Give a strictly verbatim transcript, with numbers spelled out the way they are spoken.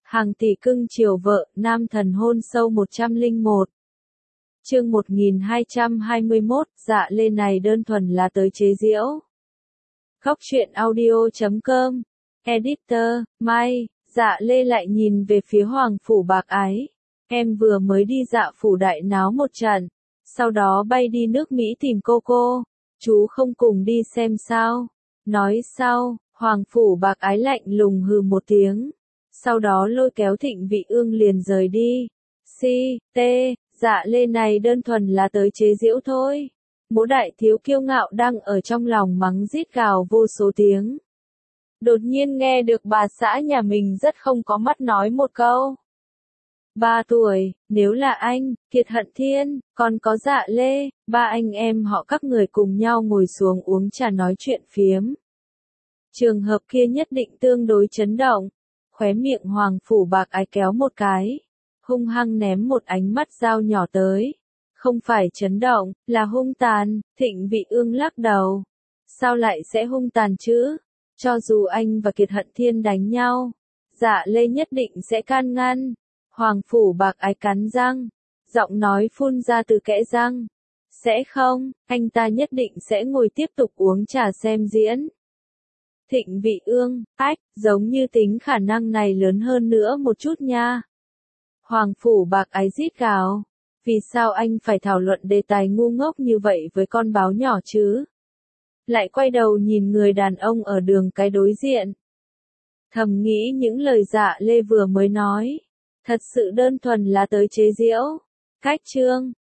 Hàng tỷ cưng chiều vợ, nam thần hôn sâu một trăm lẻ một. Chương một nghìn hai trăm hai mươi mốt, dạ lê này đơn thuần là tới chế giễu. Góc truyện audio chấm com, Editor, Mai, dạ lê lại nhìn về phía Hoàng Phủ Bạc Ái. Em vừa mới đi dạ phủ đại náo một trận, sau đó bay đi nước Mỹ tìm cô cô. Chú không cùng đi xem sao? Nói sau, Hoàng Phủ Bạc Ái lạnh lùng hừ một tiếng. Sau đó lôi kéo Thịnh Vị Ương liền rời đi. Si, tê, dạ lê này đơn thuần là tới chế giễu thôi. Mỗ đại thiếu kiêu ngạo đang ở trong lòng mắng rít gào vô số tiếng. Đột nhiên nghe được bà xã nhà mình rất không có mắt nói một câu. Ba tuổi, nếu là anh, Kiệt Hận Thiên, còn có dạ lê, ba anh em họ các người cùng nhau ngồi xuống uống trà nói chuyện phiếm. Trường hợp kia nhất định tương đối chấn động. Khóe miệng Hoàng Phủ Bạc Ái kéo một cái, hung hăng ném một ánh mắt dao nhỏ tới. Không phải chấn động, là hung tàn. Thịnh Vị Ương lắc đầu. Sao lại sẽ hung tàn chứ? Cho dù anh và Kiệt Hận Thiên đánh nhau, dạ lê nhất định sẽ can ngăn. Hoàng Phủ Bạc Ái cắn răng, giọng nói phun ra từ kẽ răng. Sẽ không, anh ta nhất định sẽ ngồi tiếp tục uống trà xem diễn. Thịnh Vị Ương, ách, giống như tính khả năng này lớn hơn nữa một chút nha. Hoàng Phủ Bạc Ái rít gào. Vì sao anh phải thảo luận đề tài ngu ngốc như vậy với con báo nhỏ chứ? Lại quay đầu nhìn người đàn ông ở đường cái đối diện. Thầm nghĩ những lời dạ lê vừa mới nói. Thật sự đơn thuần là tới chế giễu. Cách chương,